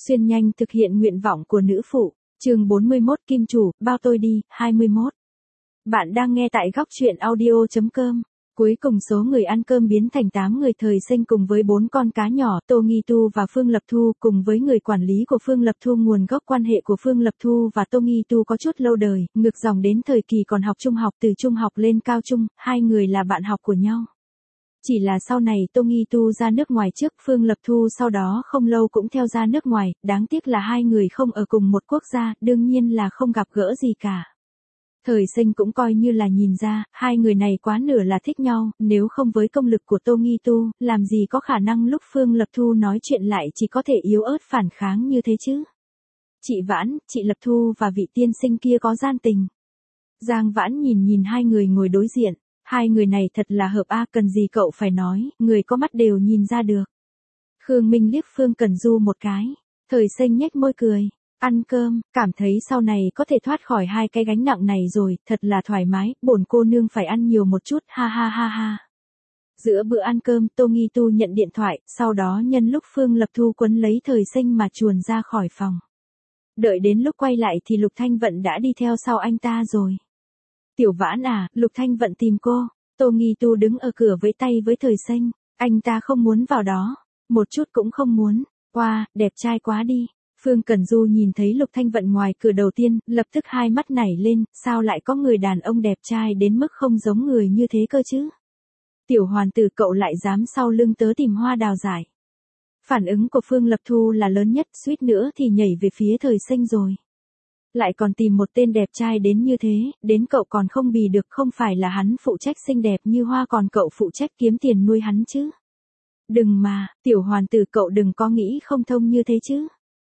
Xuyên nhanh thực hiện nguyện vọng của nữ phụ. Chương 41 Kim chủ, bao tôi đi. 21. Bạn đang nghe tại góc truyện audio.com. Cuối cùng số người ăn cơm biến thành 8 người thời sinh cùng với 4 con cá nhỏ, Tô Nghi Tu và Phương Lập Thu cùng với người quản lý của Phương Lập Thu. Nguồn gốc quan hệ của Phương Lập Thu và Tô Nghi Tu có chút lâu đời, ngược dòng đến thời kỳ còn học trung học, từ trung học lên cao trung, hai người là bạn học của nhau. Chỉ là sau này Tô Nghi Tu ra nước ngoài trước, Phương Lập Thu sau đó không lâu cũng theo ra nước ngoài, đáng tiếc là hai người không ở cùng một quốc gia, đương nhiên là không gặp gỡ gì cả. Thời sinh cũng coi như là nhìn ra, hai người này quá nửa là thích nhau, nếu không với công lực của Tô Nghi Tu, làm gì có khả năng lúc Phương Lập Thu nói chuyện lại chỉ có thể yếu ớt phản kháng như thế chứ. Chị Vãn, chị Lập Thu và vị tiên sinh kia có gian tình. Giang Vãn nhìn hai người ngồi đối diện, hai người này thật là hợp a, cần gì cậu phải nói, người có mắt đều nhìn ra được. Khương Minh liếc Phương Cẩn Du một cái, thời sinh nhếch môi cười. Ăn cơm, cảm thấy sau này có thể thoát khỏi hai cái gánh nặng này rồi, thật là thoải mái, bổn cô nương phải ăn nhiều một chút, ha ha ha ha. Giữa bữa ăn cơm, Tô Nghi Tu nhận điện thoại, sau đó nhân lúc Phương Lập Thu quấn lấy thời sinh mà chuồn ra khỏi phòng. Đợi đến lúc quay lại thì Lục Thanh Vận đã đi theo sau anh ta rồi. Tiểu Vãn à, Lục Thanh Vận tìm cô. Tô Nghi Tu đứng ở cửa với tay với thời sinh, anh ta không muốn vào đó, một chút cũng không muốn. Wow, đẹp trai quá đi. Phương Cẩn Du nhìn thấy Lục Thanh Vận ngoài cửa đầu tiên, lập tức hai mắt nảy lên, sao lại có người đàn ông đẹp trai đến mức không giống người như thế cơ chứ? Tiểu hoàn tử cậu lại dám sau lưng tớ tìm hoa đào giải. Phản ứng của Phương Lập Thu là lớn nhất, suýt nữa thì nhảy về phía thời sinh rồi. Lại còn tìm một tên đẹp trai đến như thế, đến cậu còn không bì được, không phải là hắn phụ trách xinh đẹp như hoa còn cậu phụ trách kiếm tiền nuôi hắn chứ? Đừng mà, tiểu hoàn tử cậu đừng có nghĩ không thông như thế chứ.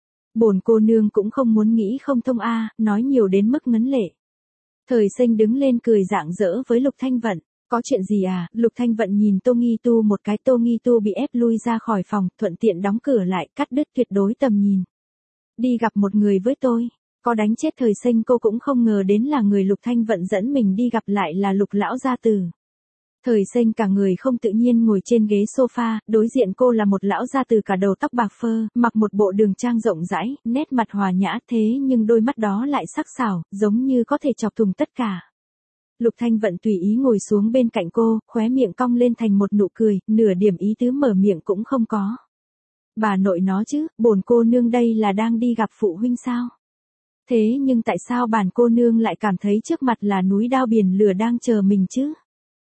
Bổn cô nương cũng không muốn nghĩ không thông a, nói nhiều đến mức ngấn lệ. Thời sinh đứng lên cười rạng rỡ với Lục Thanh Vận, có chuyện gì à? Lục Thanh Vận nhìn Tô Nghi Tu một cái, Tô Nghi Tu bị ép lui ra khỏi phòng, thuận tiện đóng cửa lại, cắt đứt tuyệt đối tầm nhìn. Đi gặp một người với tôi, có đánh chết thời sinh cô cũng không ngờ đến là người Lục Thanh Vận dẫn mình đi gặp lại là Lục lão gia tử. Thời sinh cả người không tự nhiên ngồi trên ghế sofa, đối diện cô là một lão gia tử cả đầu tóc bạc phơ, mặc một bộ đường trang rộng rãi, nét mặt hòa nhã thế nhưng đôi mắt đó lại sắc sảo, giống như có thể chọc thủng tất cả. Lục Thanh Vận tùy ý ngồi xuống bên cạnh cô, khóe miệng cong lên thành một nụ cười, nửa điểm ý tứ mở miệng cũng không có. Bà nội nó chứ, bổn cô nương đây là đang đi gặp phụ huynh sao? Thế nhưng tại sao bản cô nương lại cảm thấy trước mặt là núi đao biển lửa đang chờ mình chứ?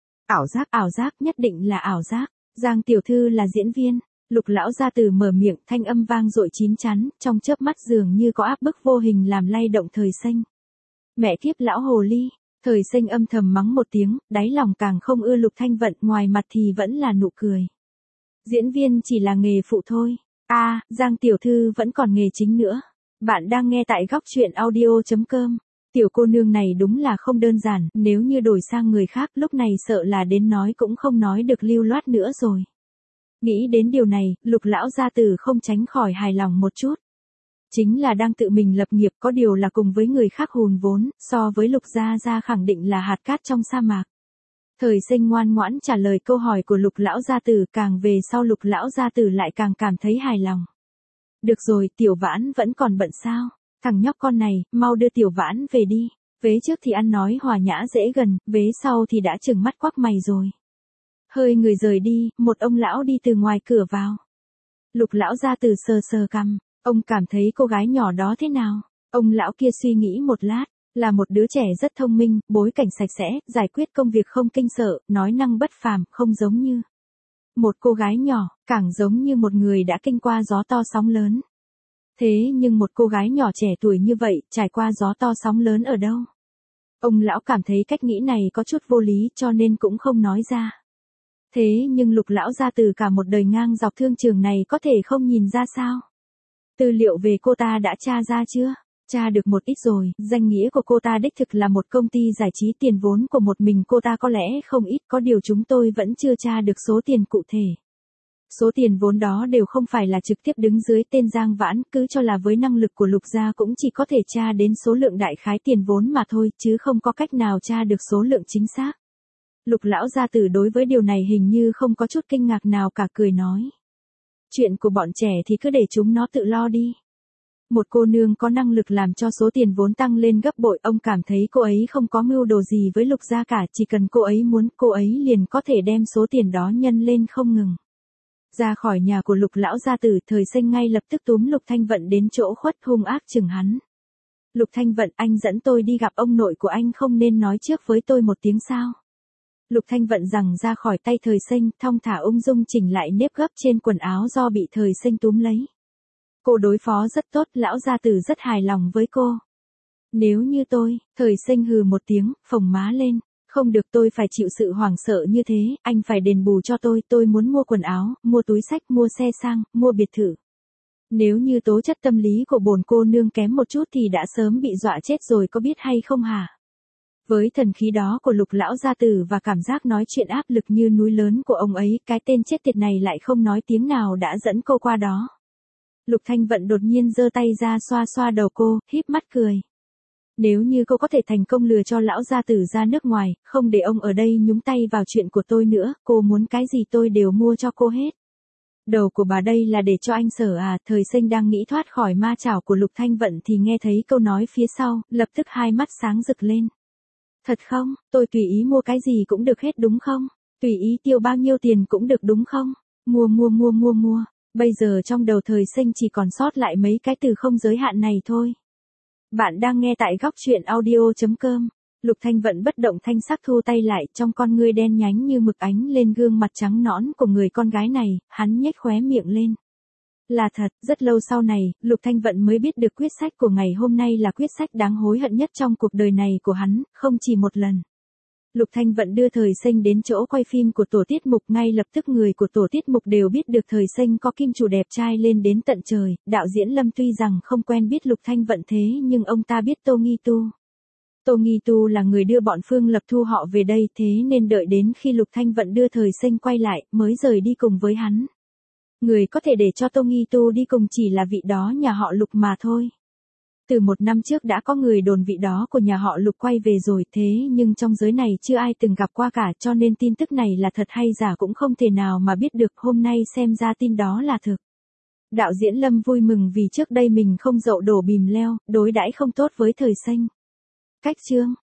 Ảo giác, nhất định là ảo giác. Giang tiểu thư là diễn viên. Lục lão gia tử mở miệng, thanh âm vang dội chín chắn, trong chớp mắt dường như có áp bức vô hình làm lay động thời sinh. Mẹ kiếp lão hồ ly. Thời sinh âm thầm mắng một tiếng, đáy lòng càng không ưa Lục Thanh Vận, ngoài mặt thì vẫn là nụ cười. Diễn viên chỉ là nghề phụ thôi. Giang tiểu thư vẫn còn nghề chính nữa. Bạn đang nghe tại góc truyện audio.com. Tiểu cô nương này đúng là không đơn giản, nếu như đổi sang người khác lúc này sợ là đến nói cũng không nói được lưu loát nữa rồi. Nghĩ đến điều này, Lục lão gia tử không tránh khỏi hài lòng một chút. Chính là đang tự mình lập nghiệp, có điều là cùng với người khác hùn vốn, so với Lục gia khẳng định là hạt cát trong sa mạc. Thời sinh ngoan ngoãn trả lời câu hỏi của Lục lão gia tử, càng về sau Lục lão gia tử lại càng cảm thấy hài lòng. Được rồi, Tiểu Vãn vẫn còn bận sao? Thằng nhóc con này, mau đưa Tiểu Vãn về đi. Vế trước thì ăn nói hòa nhã dễ gần, vế sau thì đã trừng mắt quắc mày rồi. Hơi người rời đi, một ông lão đi từ ngoài cửa vào. Lục lão gia tử sờ sờ cằm, ông cảm thấy cô gái nhỏ đó thế nào? Ông lão kia suy nghĩ một lát, là một đứa trẻ rất thông minh, bối cảnh sạch sẽ, giải quyết công việc không kinh sợ, nói năng bất phàm, không giống như một cô gái nhỏ, càng giống như một người đã kinh qua gió to sóng lớn. Thế nhưng một cô gái nhỏ trẻ tuổi như vậy, trải qua gió to sóng lớn ở đâu? Ông lão cảm thấy cách nghĩ này có chút vô lý cho nên cũng không nói ra. Thế nhưng Lục lão gia tử cả một đời ngang dọc thương trường này có thể không nhìn ra sao? Tư liệu về cô ta đã tra ra chưa? Tra được một ít rồi, danh nghĩa của cô ta đích thực là một công ty giải trí, tiền vốn của một mình cô ta có lẽ không ít, có điều chúng tôi vẫn chưa tra được số tiền cụ thể. Số tiền vốn đó đều không phải là trực tiếp đứng dưới tên Giang Vãn, cứ cho là với năng lực của Lục gia cũng chỉ có thể tra đến số lượng đại khái tiền vốn mà thôi, chứ không có cách nào tra được số lượng chính xác. Lục lão gia tử đối với điều này hình như không có chút kinh ngạc nào cả, cười nói. Chuyện của bọn trẻ thì cứ để chúng nó tự lo đi. Một cô nương có năng lực làm cho số tiền vốn tăng lên gấp bội, ông cảm thấy cô ấy không có mưu đồ gì với Lục gia cả, chỉ cần cô ấy muốn, cô ấy liền có thể đem số tiền đó nhân lên không ngừng. Ra khỏi nhà của Lục lão gia tử, Thời Sinh ngay lập tức túm Lục Thanh Vận đến chỗ khuất, hung ác chừng hắn. Lục Thanh Vận, anh dẫn tôi đi gặp ông nội của anh không nên nói trước với tôi một tiếng sao? Lục Thanh Vận giằng ra khỏi tay Thời Sinh, thong thả ung dung chỉnh lại nếp gấp trên quần áo do bị Thời Sinh túm lấy. Cô đối phó rất tốt, lão gia tử rất hài lòng với cô. Nếu như tôi, Thời Sinh hừ một tiếng, phồng má lên. Không được, tôi phải chịu sự hoảng sợ như thế, anh phải đền bù cho tôi muốn mua quần áo, mua túi xách, mua xe sang, mua biệt thự. Nếu như tố chất tâm lý của bổn cô nương kém một chút thì đã sớm bị dọa chết rồi, có biết hay không hả? Với thần khí đó của Lục lão gia tử và cảm giác nói chuyện áp lực như núi lớn của ông ấy, cái tên chết tiệt này lại không nói tiếng nào đã dẫn cô qua đó. Lục Thanh Vận đột nhiên giơ tay ra xoa xoa đầu cô, híp mắt cười. Nếu như cô có thể thành công lừa cho lão gia tử ra nước ngoài, không để ông ở đây nhúng tay vào chuyện của tôi nữa, cô muốn cái gì tôi đều mua cho cô hết. Đầu của bà đây là để cho anh sở à? Thời Sinh đang nghĩ thoát khỏi ma chảo của Lục Thanh Vận thì nghe thấy câu nói phía sau, lập tức hai mắt sáng rực lên. Thật không, tôi tùy ý mua cái gì cũng được hết đúng không? Tùy ý tiêu bao nhiêu tiền cũng được đúng không? Mua. Bây giờ trong đầu Thời Sinh chỉ còn sót lại mấy cái từ không giới hạn này thôi. Bạn đang nghe tại góc truyện audio.com. Lục Thanh Vận bất động thanh sắc thu tay lại, trong con ngươi đen nhánh như mực ánh lên gương mặt trắng nõn của người con gái này, hắn nhếch khóe miệng lên. Là thật, rất lâu sau này, Lục Thanh Vận mới biết được quyết sách của ngày hôm nay là quyết sách đáng hối hận nhất trong cuộc đời này của hắn, không chỉ một lần. Lục Thanh Vận đưa Thời Sinh đến chỗ quay phim của tổ tiết mục, ngay lập tức người của tổ tiết mục đều biết được Thời Sinh có kim chủ đẹp trai lên đến tận trời. Đạo diễn Lâm tuy rằng không quen biết Lục Thanh Vận thế nhưng ông ta biết Tô Nghi Tu. Tô Nghi Tu là người đưa bọn Phương Lập Thu họ về đây, thế nên đợi đến khi Lục Thanh Vận đưa Thời Sinh quay lại mới rời đi cùng với hắn. Người có thể để cho Tô Nghi Tu đi cùng chỉ là vị đó nhà họ Lục mà thôi. Từ 1 năm trước đã có người đồn vị đó của nhà họ Lục quay về rồi, thế nhưng trong giới này chưa ai từng gặp qua cả, cho nên tin tức này là thật hay giả cũng không thể nào mà biết được, hôm nay xem ra tin đó là thực. Đạo diễn Lâm vui mừng vì trước đây mình không dậu đổ bìm leo, đối đãi không tốt với Thời Sinh. Cách chương